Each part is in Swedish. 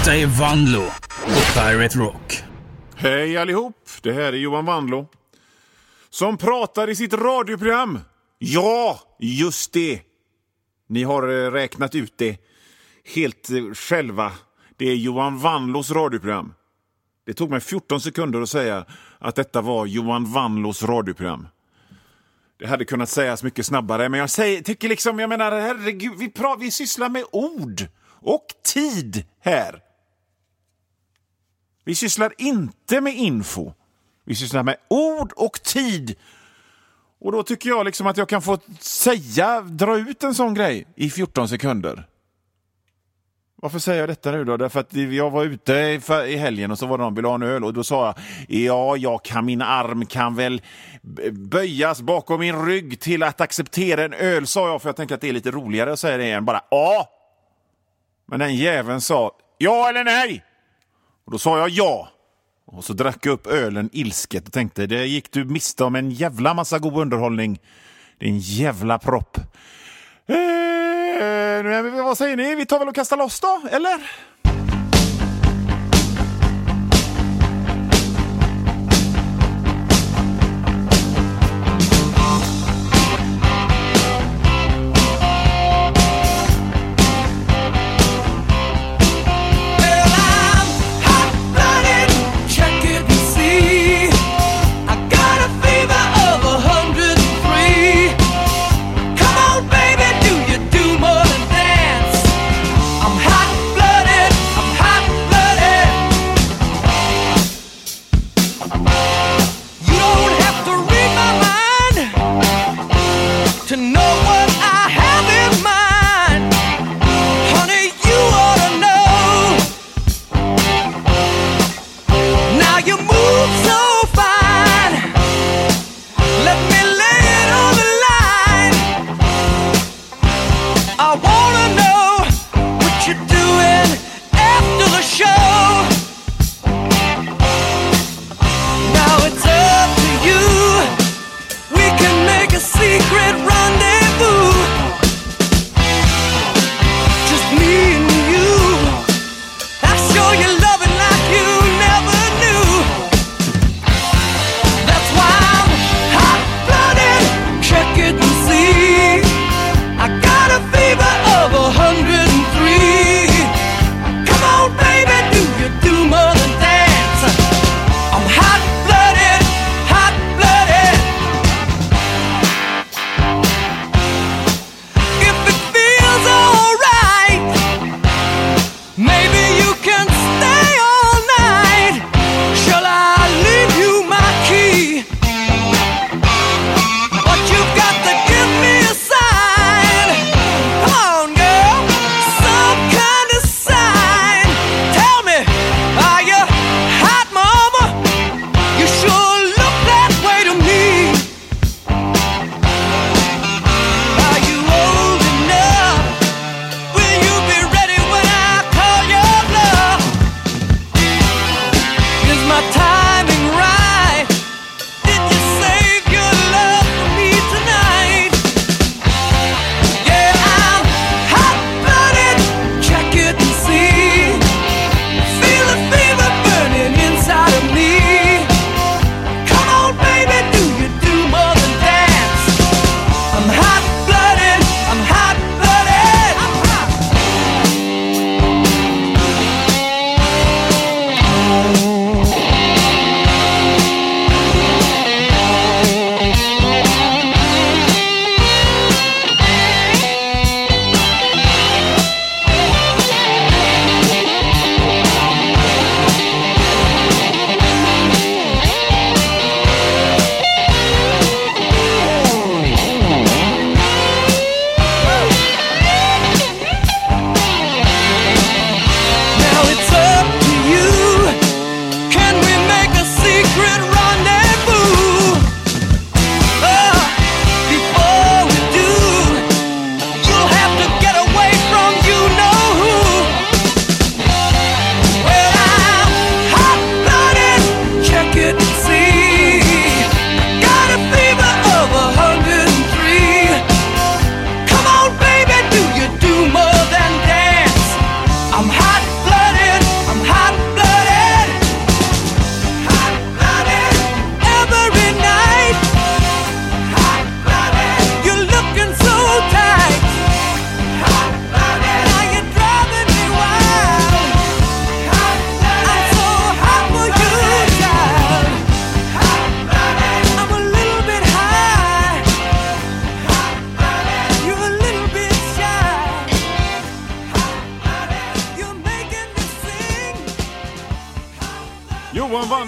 Detta är Vanlo på Pirate Rock. Hej allihop, det här är Johan Vanlo som pratar i sitt radioprogram. Ja, just det. Ni har räknat ut det helt själva. Det är Johan Vanlos radioprogram. Det tog mig 14 sekunder att säga att detta var Johan Vanlos radioprogram. Det hade kunnat sägas mycket snabbare, men tycker liksom, jag menar, herregud, vi sysslar med ord och tid här. Vi sysslar inte med info. Vi sysslar med ord och tid. Och då tycker jag liksom att jag kan få dra ut en sån grej i 14 sekunder. Varför säger jag detta nu då? Därför att jag var ute i helgen och så var det någon vill ha en öl och då sa jag, min arm kan väl böjas bakom min rygg till att acceptera en öl, sa jag, för jag tänker att det är lite roligare att säga det än bara ja. Men den jäveln sa ja eller nej. Och då sa jag ja. Och så drack jag upp ölen ilsket och tänkte, det gick du miste om en jävla massa god underhållning. Det är en jävla propp. Vad säger ni? Vi tar väl och kastar loss då, eller? Blooded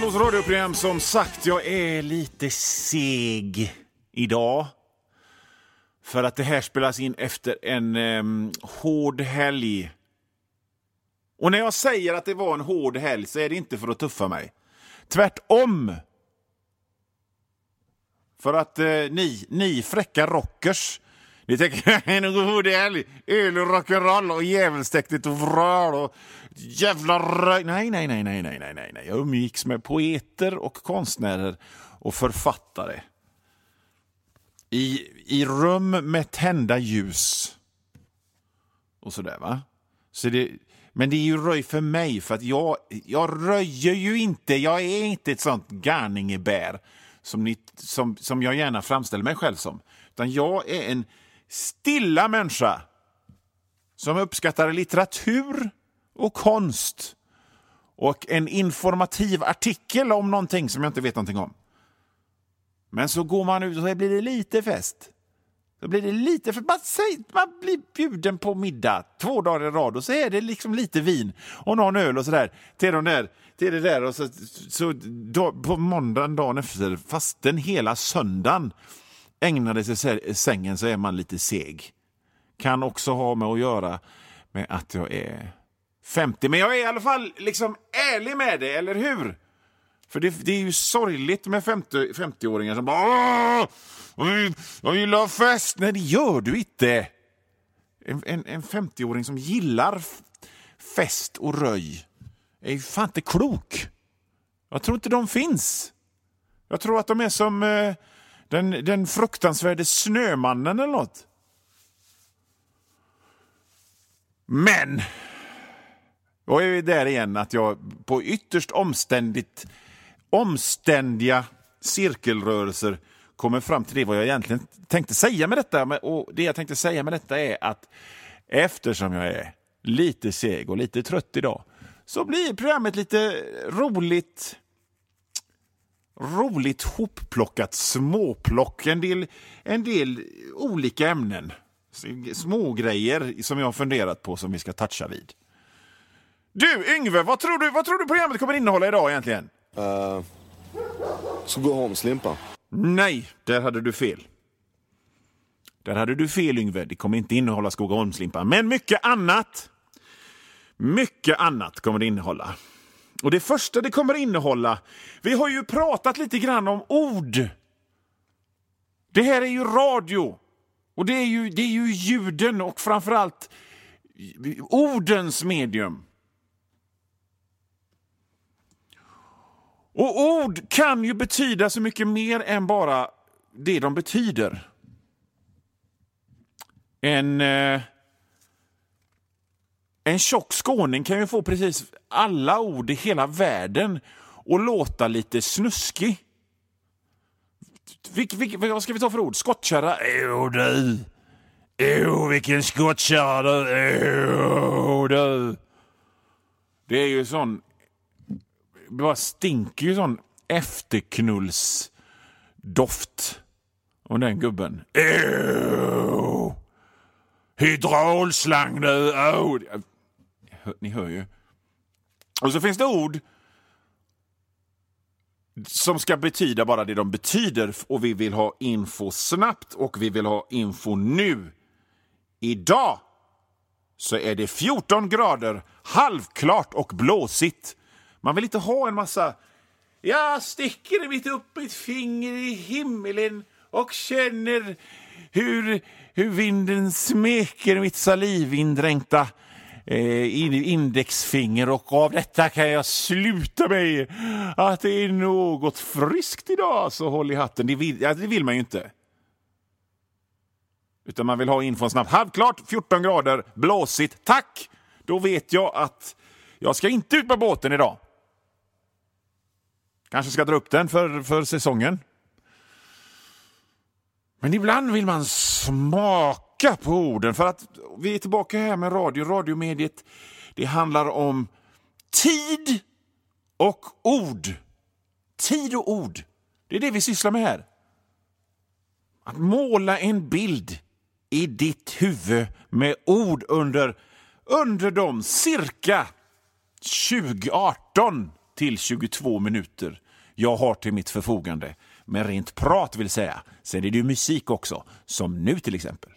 Malmös radioprogram. Som sagt, jag är lite seg idag. För att det här spelas in efter en hård helg. Och när jag säger att det var en hård helg så är det inte för att tuffa mig. Tvärtom. För att ni fräcka rockers, ni tänker en hård helg, öl och rock'n'roll och jävelstäktigt och vral och jävla röj. Nej. Jag umgicks med poeter och konstnärer och författare. I rum med tända ljus. Och sådär, va? Men det är ju röj för mig, för att jag röjer ju inte. Jag är inte ett sånt garningebär som jag gärna framställer mig själv som. Utan jag är en stilla människa som uppskattar litteratur och konst och en informativ artikel om någonting som jag inte vet någonting om. Men så går man ut och så blir det lite fest. Så blir det lite, för man blir bjuden på middag 2 dagar i rad och så är det liksom lite vin och någon öl och sådär till det där och så på måndagen dagen efter, fastän hela söndagen ägnade sig sängen, så är man lite seg. Kan också ha med att göra med att jag är 50, men jag är i alla fall liksom ärlig med det, eller hur? För det är ju sorgligt med 50-åringar som bara jag gillar fest. Nej, det gör du inte. En 50-åring som gillar fest och röj är ju fan inte klok. Jag tror inte de finns. Jag tror att de är som den fruktansvärde snömannen eller något. Men jag är där igen att jag på ytterst omständiga cirkelrörelser kommer fram till det vad jag egentligen tänkte säga med detta. Och det jag tänkte säga med detta är att eftersom jag är lite seg och lite trött idag, så blir programmet lite roligt hopplockat, småplock, en del olika ämnen, små grejer som jag har funderat på som vi ska toucha vid. Du Yngve, vad tror du programmet kommer innehålla idag egentligen? Skogaholmslimpa. Nej, där hade du fel. Yngve. Det kommer inte innehålla Skogaholmslimpa, men mycket annat. Mycket annat kommer det innehålla. Och det första det kommer innehålla, vi har ju pratat lite grann om ord. Det här är ju radio. Och det är ju ljuden och framförallt ordens medium. Och ord kan ju betyda så mycket mer än bara det de betyder. En tjock skåning kan ju få precis alla ord i hela världen och låta lite snuskig. Vad ska vi ta för ord? Skottkärra? Vilken skottkärra du. Det är ju sån... Det bara stinker ju sån efterknullsdoft om den gubben. Hydraulslang nu. Ni hör ju. Och så finns det ord som ska betyda bara det de betyder, och vi vill ha info snabbt och vi vill ha info nu. Idag så är det 14 grader, halvklart och blåsigt. Man vill inte ha en massa... Jag sticker mitt finger i himlen och känner hur vinden smeker mitt salivindränkta indexfinger, och av detta kan jag sluta mig att det är något friskt idag, så håll i hatten. Det vill man ju inte. Utan man vill ha info snabbt. Halvklart, 14 grader, blåsigt. Tack! Då vet jag att jag ska inte ut på båten idag. Kanske ska dra upp den för säsongen. Men ibland vill man smaka på orden. För att vi är tillbaka här med radiomediet. Det handlar om tid och ord. Tid och ord. Det är det vi sysslar med här. Att måla en bild i ditt huvud med ord under de cirka 2018 till 22 minuter jag har till mitt förfogande. Men rent prat vill säga. Sen är det ju musik också, som nu till exempel.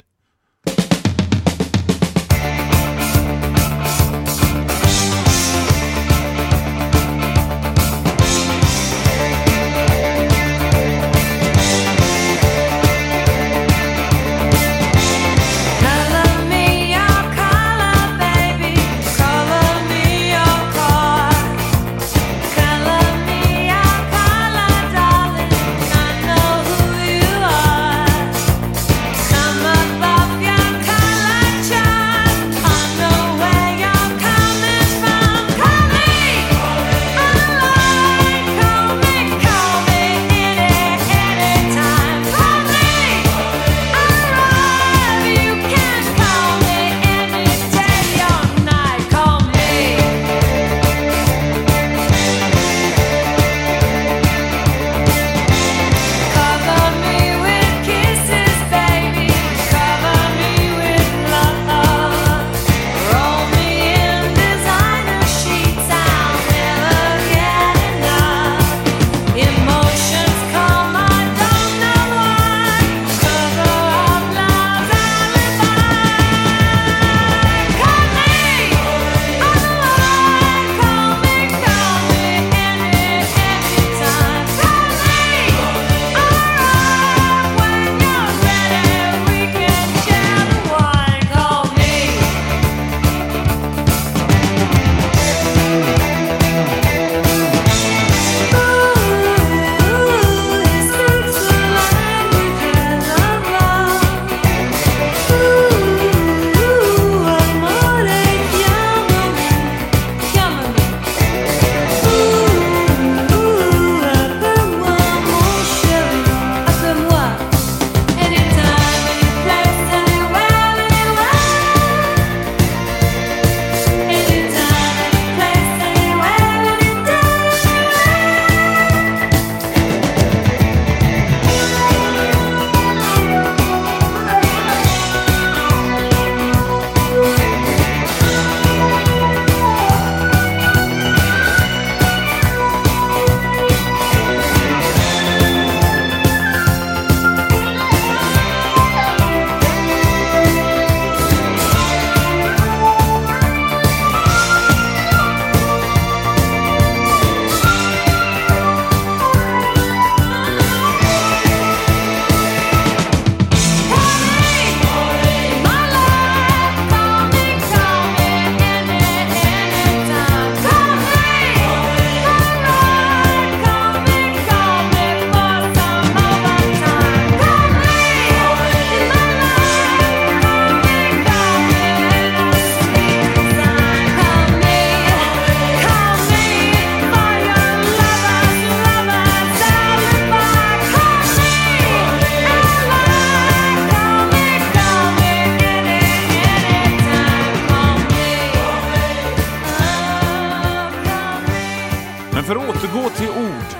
För att återgå till ord.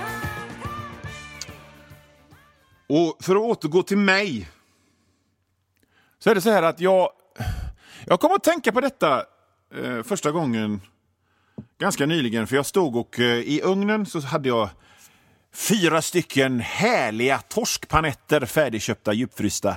Och för att återgå till mig. Så är det så här att jag kommer att tänka på detta första gången ganska nyligen. För jag stod och i ugnen så hade jag 4 stycken härliga torskpanetter färdigköpta, djupfrysta.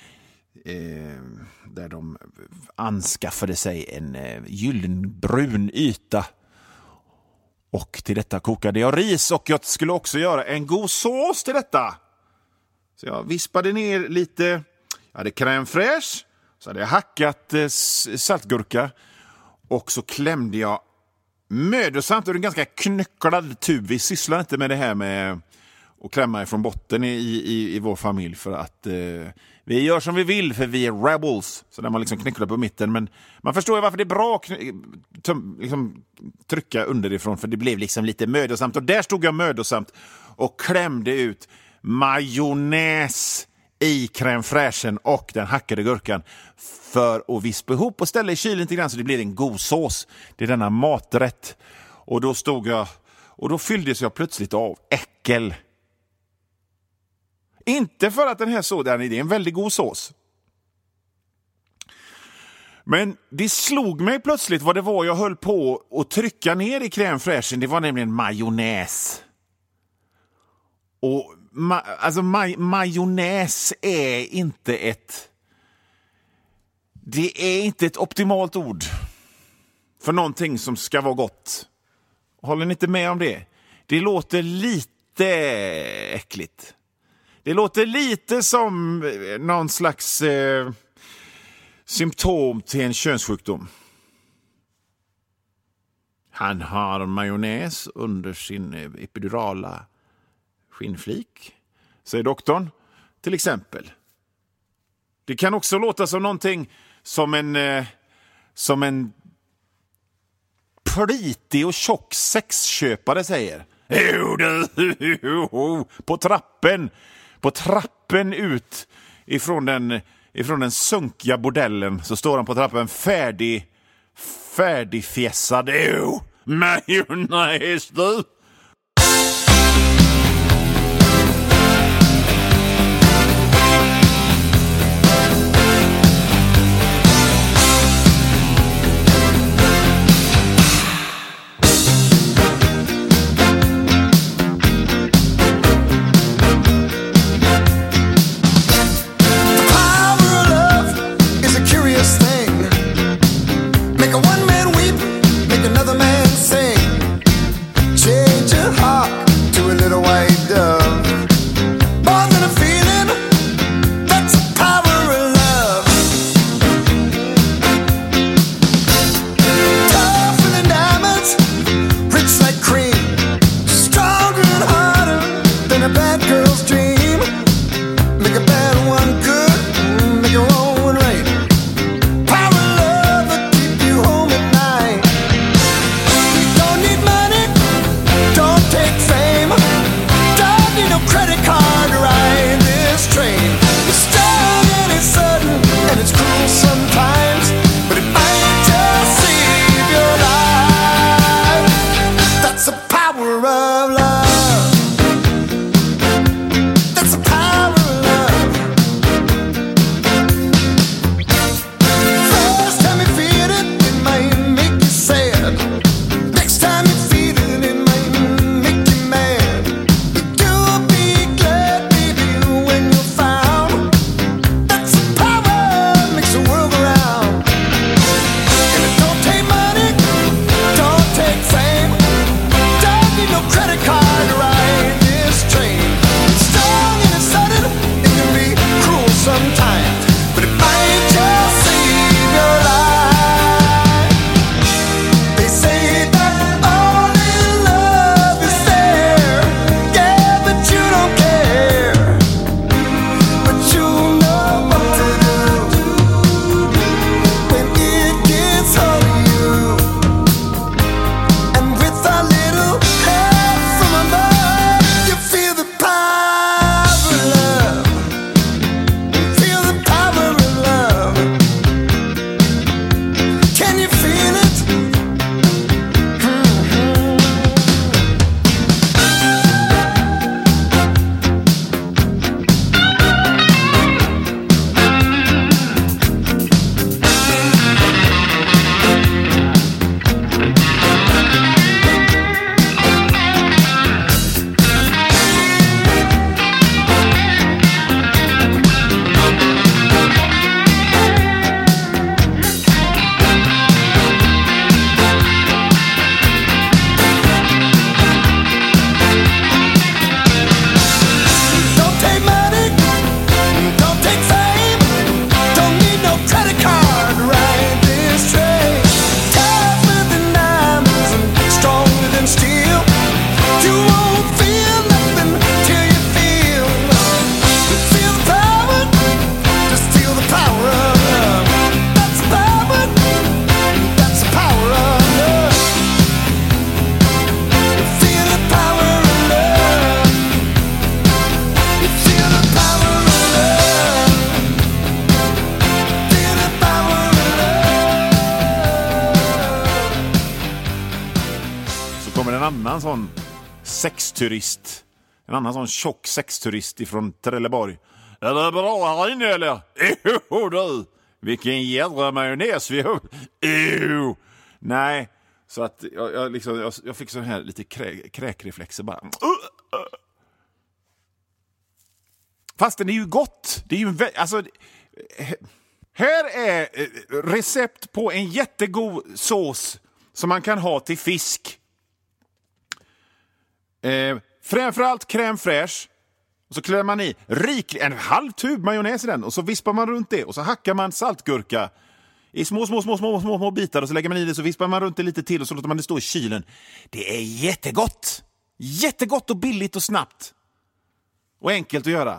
Där de anskaffade sig en gyllenbrun yta. Och till detta kokade jag ris och jag skulle också göra en god sås till detta. Så jag vispade ner lite, jag hade crème fraîche, så hade jag hackat saltgurka och så klämde jag mödosamt ur en ganska knycklad tub. Vi sysslar inte med det här med att klämma ifrån botten i vår familj för att vi gör som vi vill för vi är rebels. Så där man liksom knycklar på mitten. Men man förstår ju varför det är bra att liksom trycka underifrån, för det blev liksom lite mödosamt. Och där stod jag mödosamt och klämde ut majonnäs i crème fraîchen och den hackade gurkan för att vispa ihop och ställa i kylen lite grann så det blir en god sås. Det är denna maträtt. Och då stod jag och då fylldes jag plötsligt av äckel. Inte för att den här såsen är en väldigt god sås. Men det slog mig plötsligt vad det var jag höll på att trycka ner i crème fraîchen. Det var nämligen majonnäs. Och majonnäs är inte ett optimalt ord för någonting som ska vara gott. Håller ni inte med om det? Det låter lite äckligt. Det låter lite som någon slags symptom till en könssjukdom. Han har majonnäs under sin epidurala skinnflik, säger doktorn, till exempel. Det kan också låta som någonting som en plitig och tjock sexköpare säger. På trappen ut ifrån den sunkiga bordellen så står han på trappen färdigfjässad. Majonnäs du! annan sån sexturist. En annan sån tjock sexturist ifrån Trelleborg. Är det bra här inne eller? Jo du, Vilken jädra majonnäs vi har. Nej, så att jag fick så här lite kräkreflexer bara. Fast det är ju gott. Det är ju alltså här är recept på en jättegod sås som man kan ha till fisk. Framförallt crème fraîche. Och så klär man i en halv tub majonnäs i den. Och så vispar man runt det. Och så hackar man saltgurka i små bitar. Och så lägger man i det, så vispar man runt det lite till. Och så låter man det stå i kylen. Det är jättegott. Jättegott och billigt och snabbt. Och enkelt att göra.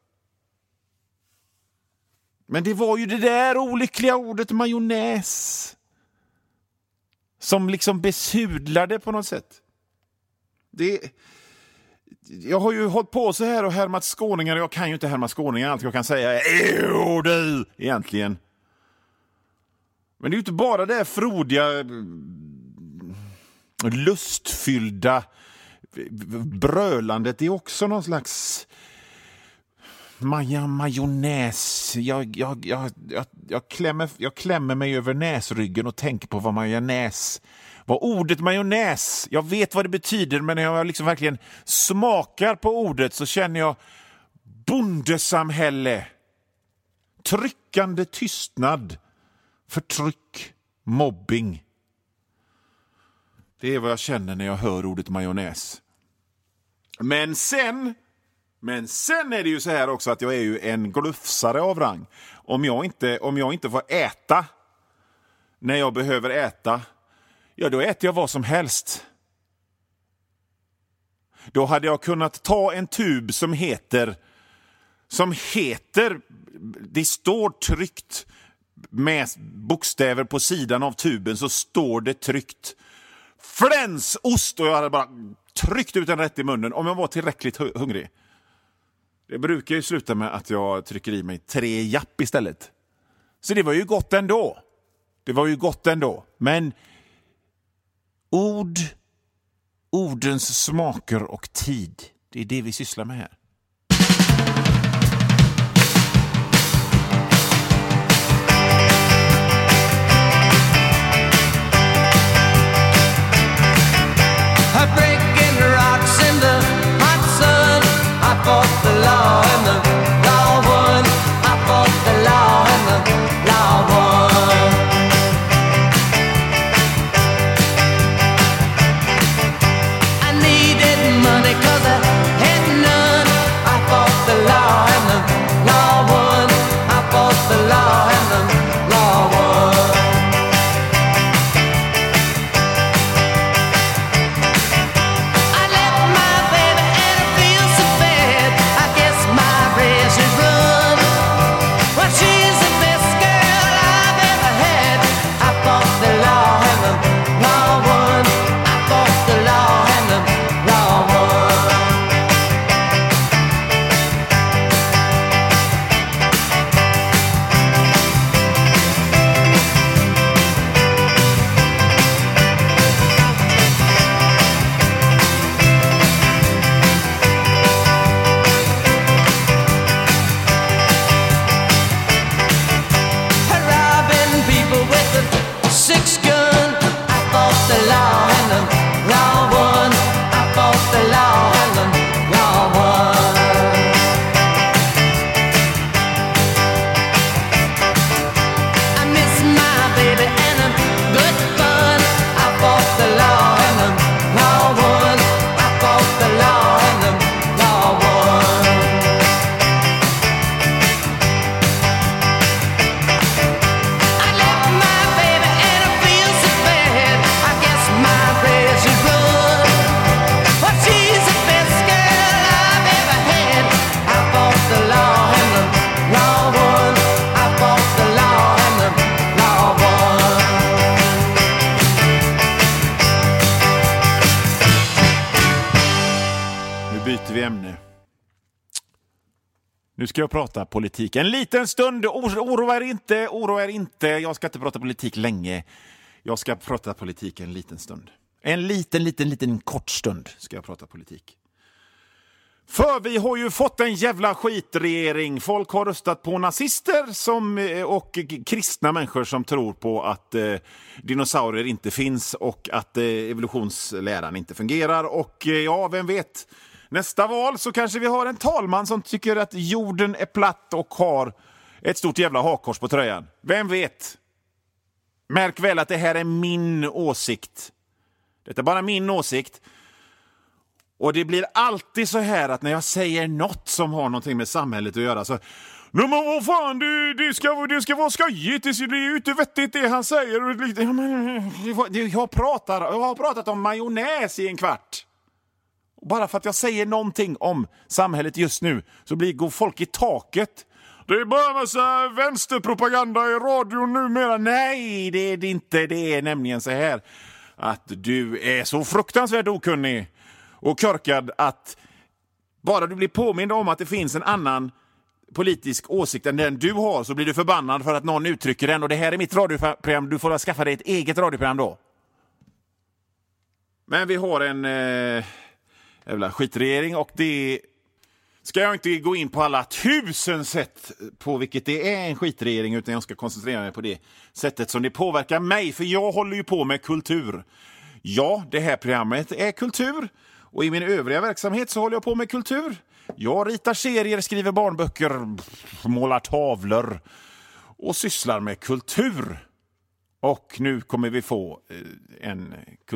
Men det var ju det där olyckliga ordet majonnäs som liksom besudlade på något sätt. Jag har ju hållit på så här och härmat skåningar. Jag kan ju inte härma skåningar. Allt jag kan säga är du egentligen. Men det är ju inte bara det frodiga, lustfyllda brölandet. Det är också någon slags majonnäs. Jag klämmer mig över näsryggen och tänker på vad ordet majonnäs, jag vet vad det betyder, men när jag liksom verkligen smakar på ordet så känner jag bondesamhälle, tryckande tystnad, förtryck, mobbing. Det är vad jag känner när jag hör ordet majonnäs. Men sen är det ju så här också att jag är ju en glufsare av rang. Om jag inte får äta när jag behöver äta, ja, då äter jag vad som helst. Då hade jag kunnat ta en tub som heter det står tryckt med bokstäver på sidan av tuben, så står det tryckt flänsost, och jag hade bara tryckt ut den rätt i munnen om jag var tillräckligt hungrig. Det brukar ju sluta med att jag trycker i mig 3 japp istället. Så det var ju gott ändå. Men ordens smaker och tid, det är det vi sysslar med här. Breaking rocks in the hot sun. I fought the law and the law won. I fought the law and the law won. I needed money 'cause I had none. I fought the law and the law won. I fought the law and the law won. Nu ska jag prata politik en liten stund. Oroa er inte. Jag ska inte prata politik länge. Jag ska prata politik en liten stund. En liten kort stund ska jag prata politik. För vi har ju fått en jävla skitregering. Folk har röstat på nazister och kristna människor som tror på att dinosaurier inte finns och att evolutionsläran inte fungerar. Och ja, vem vet? Nästa val så kanske vi har en talman som tycker att jorden är platt och har ett stort jävla hakkors på tröjan. Vem vet? Märk väl att det här är min åsikt. Det är bara min åsikt. Och det blir alltid så här att när jag säger något som har någonting med samhället att göra så... Nej men vad fan, det ska vara skojigt, det är ju inte vettigt det han säger. Jag har pratat om majonnäs i en kvart. Bara för att jag säger någonting om samhället just nu så går folk i taket. Det är bara en massa vänsterpropaganda i radion numera. Nej, det är det inte. Det är nämligen så här att du är så fruktansvärt okunnig och körkad att bara du blir påmind om att det finns en annan politisk åsikt än den du har så blir du förbannad för att någon uttrycker den. Och det här är mitt radioprogram. Du får skaffa dig ett eget radioprogram då. Men vi har en jävla skitregering och det ska jag inte gå in på alla 1000 sätt på vilket det är en skitregering, utan jag ska koncentrera mig på det sättet som det påverkar mig, för jag håller ju på med kultur. Ja, det här programmet är kultur och i min övriga verksamhet så håller jag på med kultur. Jag ritar serier, skriver barnböcker, målar tavlor och sysslar med kultur. Och nu kommer vi få en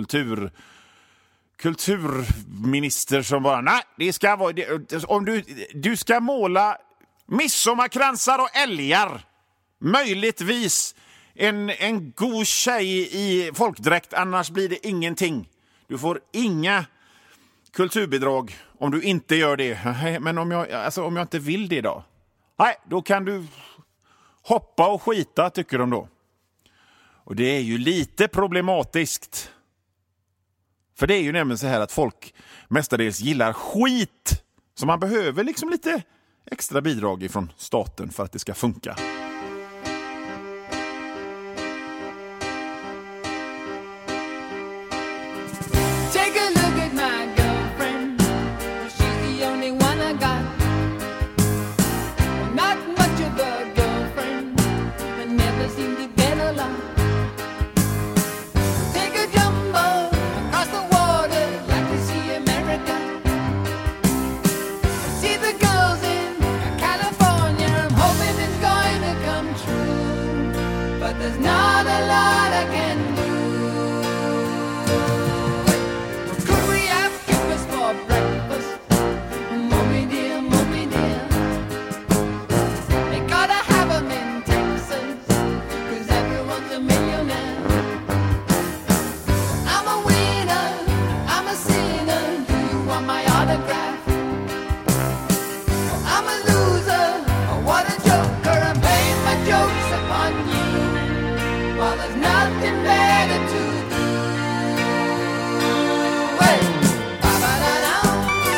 kulturminister som bara, nej, det ska vara om du ska måla midsommarkransar och älgar, möjligtvis en god tjej i folkdräkt, annars blir det ingenting. Du får inga kulturbidrag om du inte gör det. Men om jag inte vill det då? Nej, då kan du hoppa och skita, tycker de då. Och det är ju lite problematiskt. För det är ju nämligen så här att folk mestadels gillar skit. Så man behöver liksom lite extra bidrag från staten för att det ska funka. Take a look at my girlfriend. She's the only one I got. Well, not much of a girlfriend, but never seem to get along. Take a jumbo across the water, like to see America. See the girls in California. I'm hoping it's going to come true, but there's not a lot I can do. Could we have breakfast for breakfast? Mommy dear, they gotta have 'em in Texas, 'cause everyone's a millionaire. I'm a winner, I'm a sinner, do you want my autograph? I'm a loser, what a joker, I'm playing my jokes upon you, while there's nothing better to do. Hey! Ba-ba-da-dum,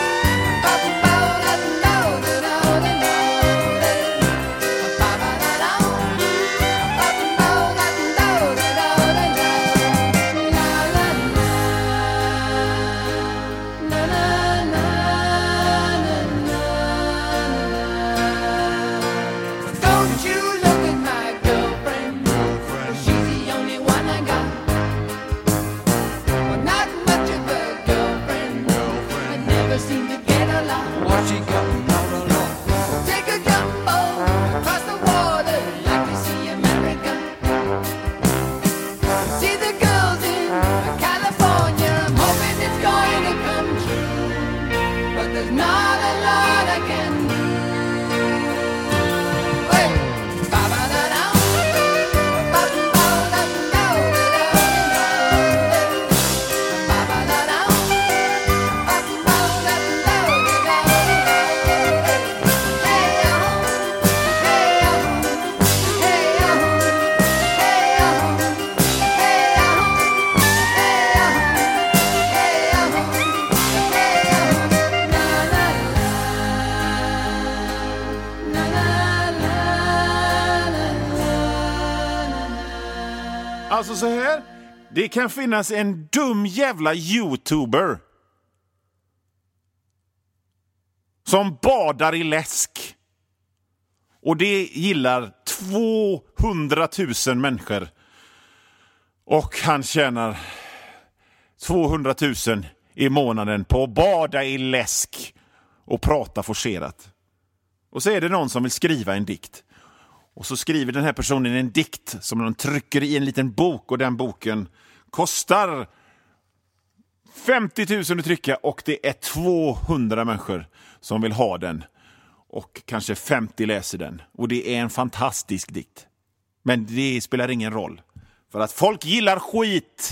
ba-ba-da-da-da-da-da-da-da-da. Ba-ba-da-dum, ba-ba-da-da-da-da-da-da-da. Don't you look at my girlfriend, she's the only one I got. Well, not much of a girlfriend, I never seem to get along. What she got, not alone. Take a jumbo across the water, like to see America. See the girls in California, I'm hoping it's going to come true, but there's not a lot I can do. Hey! Ba-ba-da-dum, ba-ba-da-da-da-da-da-da. Ba-ba-da-dum, ba-ba-da-da-da-da-da-da. Alltså så här, det kan finnas en dum jävla YouTuber som badar i läsk. Och det gillar 200 000 människor. Och han tjänar 200 000 i månaden på att bada i läsk och prata forcerat. Och så är det någon som vill skriva en dikt. Och så skriver den här personen en dikt som de trycker i en liten bok. Och den boken kostar 50 000 att trycka. Och det är 200 människor som vill ha den. Och kanske 50 läser den. Och det är en fantastisk dikt. Men det spelar ingen roll. För att folk gillar skit.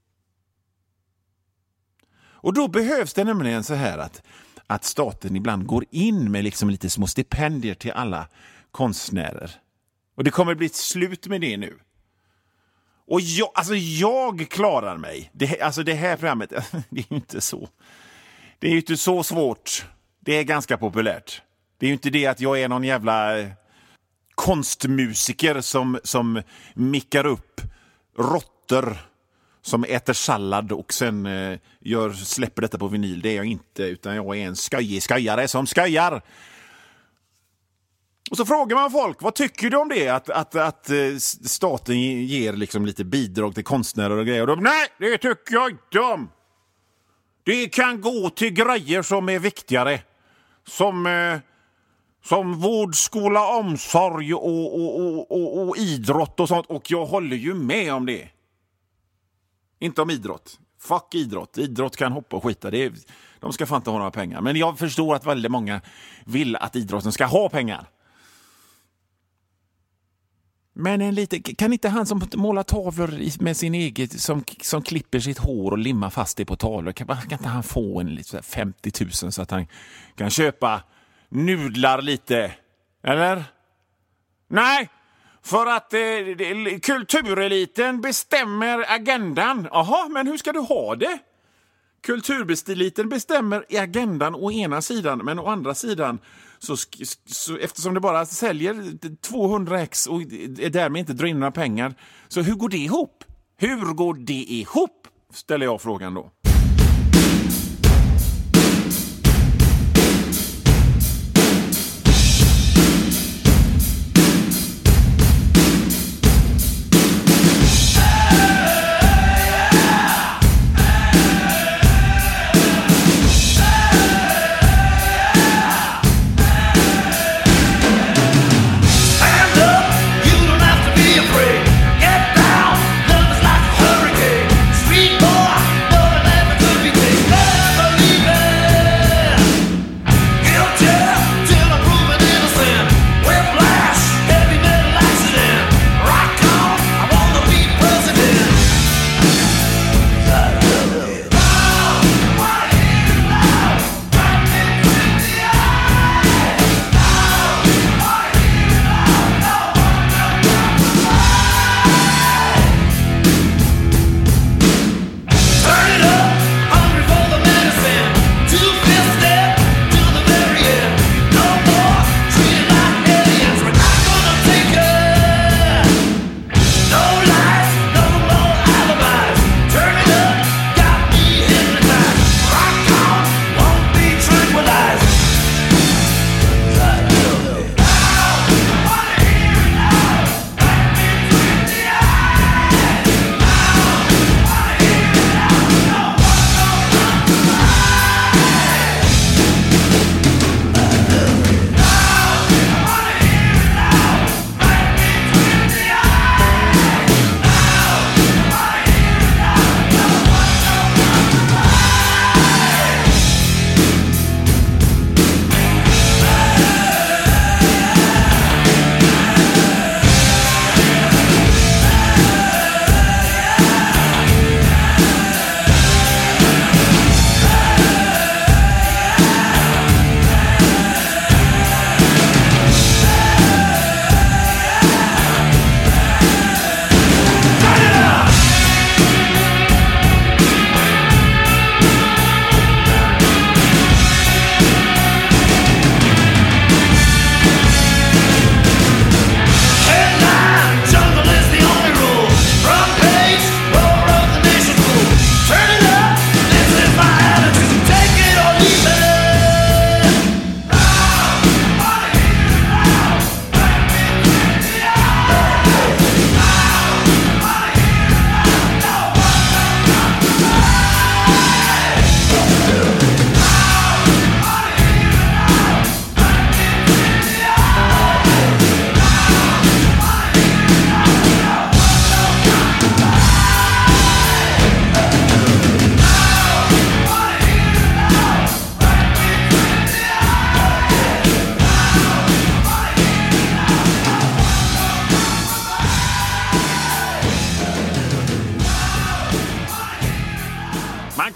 Och då behövs det nämligen så här att staten ibland går in med liksom lite små stipendier till alla konstnärer. Och det kommer bli ett slut med det nu. Och jag klarar mig. Det här programmet, det är ju inte så. Det är ju inte så svårt. Det är ganska populärt. Det är ju inte det att jag är någon jävla konstmusiker som mickar upp råttor som äter sallad och sen släpper detta på vinyl. Det är jag inte, utan jag är en skojare som skojar. Och så frågar man folk, vad tycker du om det? Att staten ger liksom lite bidrag till konstnärer och grejer. Och de, nej, det tycker jag inte om. Det kan gå till grejer som är viktigare. Som vård, skola, omsorg och idrott och sånt. Och jag håller ju med om det. Inte om idrott. Fuck idrott. Idrott kan hoppa och skita. De ska fan inte ha några pengar. Men jag förstår att väldigt många vill att idrotten ska ha pengar. Men kan inte han som målar tavlor med sin egen som klipper sitt hår och limmar fast det på tavlor, kan inte han få en 50 000 så att han kan köpa nudlar lite? Eller? Nej, för att kultureliten bestämmer agendan. Jaha, men hur ska du ha det? Kultureliten bestämmer agendan å ena sidan, men å andra sidan så eftersom det bara säljer 200x och därmed inte drar in några pengar, så hur går det ihop? Hur går det ihop? Ställer jag frågan då. Get down, love is like a hurricane. Street boy, knowing that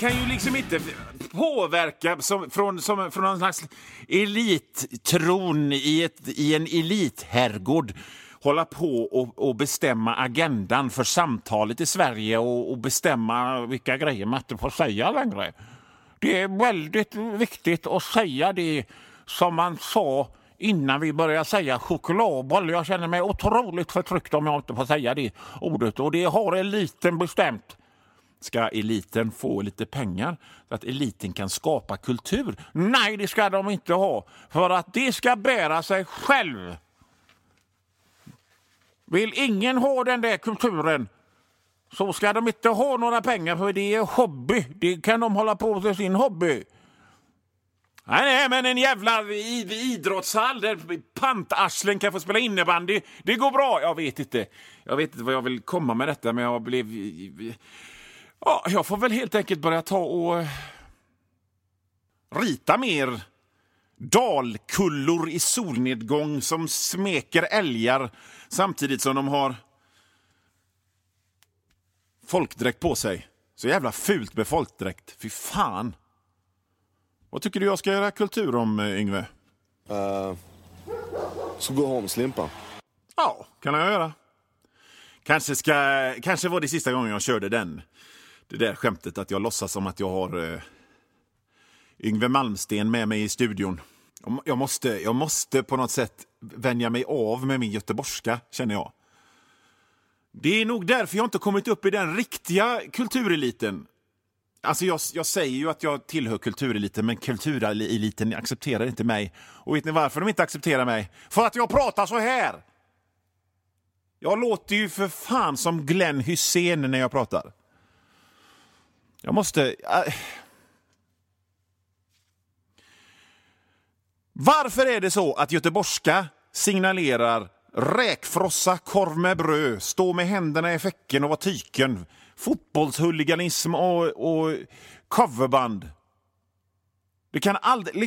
kan ju liksom inte påverka från någon slags elittron i en elitherrgård hålla på och bestämma agendan för samtalet i Sverige och bestämma vilka grejer man inte får säga längre. Det är väldigt viktigt att säga det som man sa innan vi började säga chokladboll. Jag känner mig otroligt förtryckt om jag inte får säga det ordet, och det har eliten bestämt. Ska eliten få lite pengar så att eliten kan skapa kultur? Nej, det ska de inte ha, för att det ska bära sig själv. Vill ingen ha den där kulturen, så ska de inte ha några pengar, för det är hobby. Det kan de hålla på med sin hobby. Nej, men en jävla idrottshall där pantarslen kan få spela innebandy, det går bra. Jag vet inte vad jag vill komma med detta, men jag får väl helt enkelt börja ta och rita mer dalkullor i solnedgång som smeker älgar samtidigt som de har folkdräkt på sig. Så jävla fult med folkdräkt. Fy fan. Vad tycker du jag ska göra kultur om, Yngve? Så gå hem, slimpa. Ja, kan jag göra. Kanske var det sista gången jag körde det där skämtet att jag låtsas som att jag har Yngve Malmsten med mig i studion. Jag måste på något sätt vänja mig av med min göteborgska, känner jag. Det är nog därför jag inte kommit upp i den riktiga kultureliten. Alltså jag säger ju att jag tillhör kultureliten, men kultureliten accepterar inte mig. Och vet ni varför de inte accepterar mig? För att jag pratar så här! Jag låter ju för fan som Glenn Hussein när jag pratar. Jag måste... Varför är det så att göteborgska signalerar räkfrossa, korv med bröd, stå med händerna i fäcken och vara tyken, fotbollshuliganism och coverband? Det kan aldrig...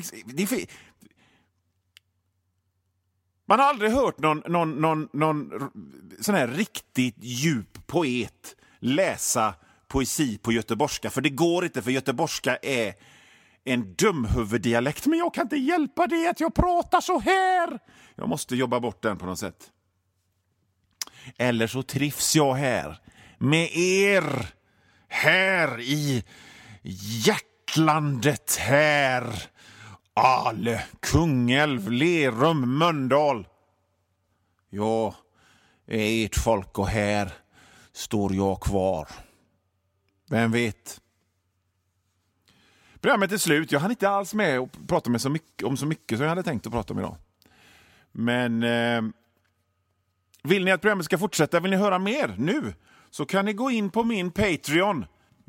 Man har aldrig hört någon sån här riktigt djup poet läsa poesi på göteborgska, för det går inte, för göteborgska är en dumhuvuddialekt, men jag kan inte hjälpa det att jag pratar så här. Jag måste jobba bort den på något sätt. Eller så trivs jag här med er, här i hjärtlandet, här Ale, Kungälv, Lerum, Mölndal. Jag är ert folk och här står jag kvar. Vem vet? Programmet är slut. Jag hann inte alls med och prata med om så mycket som jag hade tänkt att prata om idag. Men vill ni att programmet ska fortsätta, vill ni höra mer nu, så kan ni gå in på min Patreon.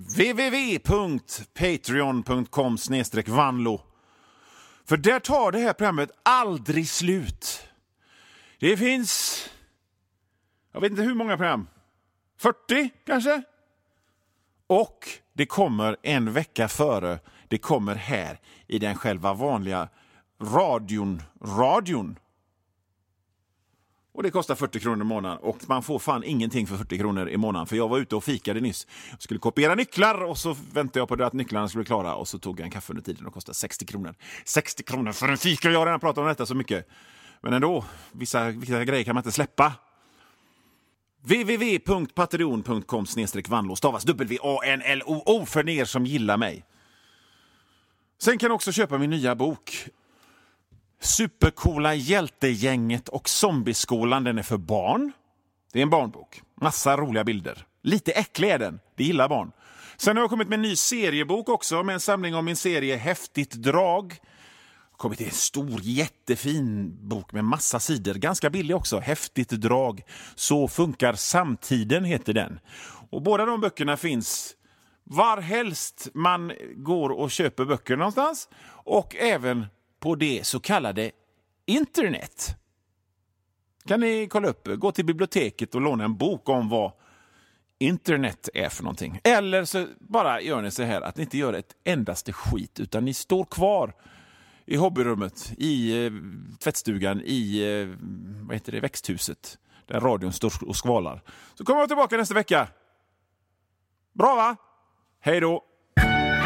www.patreon.com/vanlo. För där tar det här programmet aldrig slut. Det finns... jag vet inte hur många program. 40 kanske? Och det kommer en vecka före. Det kommer här i den själva vanliga radion. Och det kostar 40 kronor i månaden. Och man får fan ingenting för 40 kronor i månaden. För jag var ute och fikade nyss. Jag skulle kopiera nycklar och så väntade jag på att nycklarna skulle bli klara. Och så tog jag en kaffe under tiden och kostade 60 kronor. 60 kronor för en fika. Jag har redan pratat om detta så mycket. Men ändå, vissa grejer kan man inte släppa. www.patreon.com/vanlo stavas WANLOO för er som gillar mig. Sen kan du också köpa min nya bok. Supercoola hjältegänget och zombieskolan. Den är för barn. Det är en barnbok. Massa roliga bilder. Lite äcklig är den. Det gillar barn. Sen har jag kommit med en ny seriebok också, med en samling om min serie Häftigt drag. Kommit till en stor, jättefin bok med massa sidor. Ganska billig också. Häftigt drag. Så funkar samtiden, heter den. Och båda de böckerna finns varhelst man går och köper böcker någonstans. Och även på det så kallade internet. Kan ni kolla upp. Gå till biblioteket och låna en bok om vad internet är för någonting. Eller så bara gör ni så här att ni inte gör ett endaste skit, utan ni står kvar i hobbyrummet, i tvättstugan, i växthuset där radion står och skvalar. Så kommer jag tillbaka nästa vecka. Bra va? Hej då!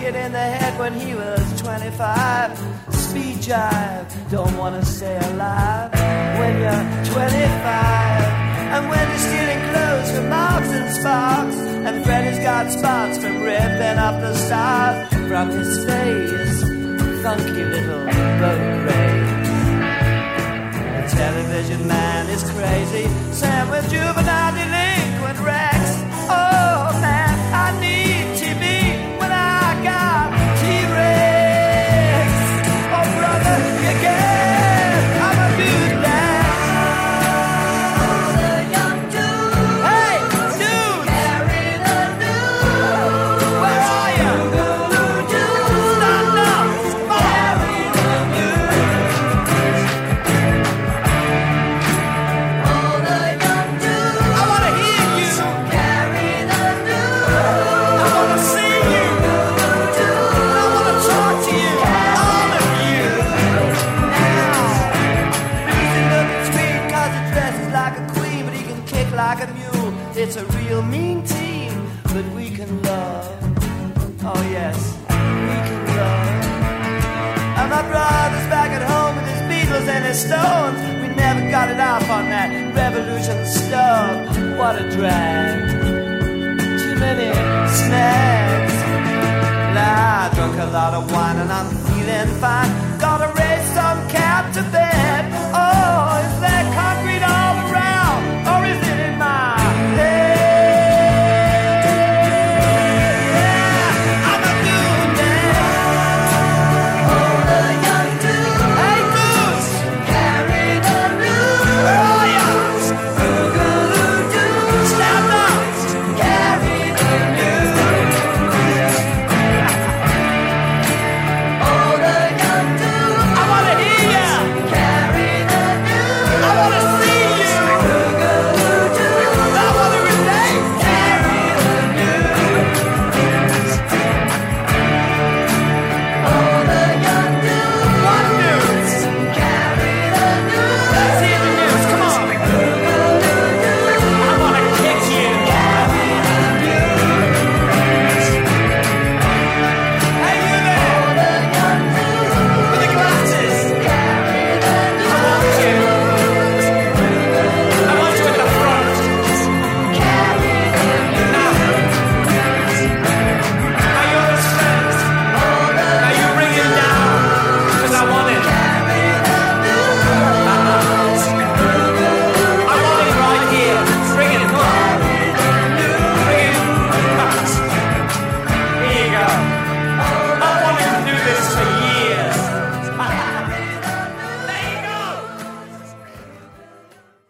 it in the head when he was 25. Speed jive, don't wanna stay alive when you're 25. And when you're stealing clothes from Marks and Sparks, and Freddy's got spots from ripping up the stars from his face, funky little boat race. The television man is crazy, Sam with juvenile delinquent Rex. Oh man, I need TV when I got T-Rex. Oh brother, you get, I'm a bootleg. Oh, the young dude. Hey, dude. Carry the news. Where are you? Stand up. Carry the news. Oh, the young dude. I want to hear you. Carry the news. I want to see you. I want to talk to you. All of you. Now, he's looking sweet 'cause he dresses like a queen, but he can kick like a mule. It's a real mean team, but we can love. Oh yes, we can love. And my brother's back at home with his Beatles and his Stones. We never got it off on that revolution stuff. What a drag. Too many snags. Well, I drunk a lot of wine and I'm feeling fine.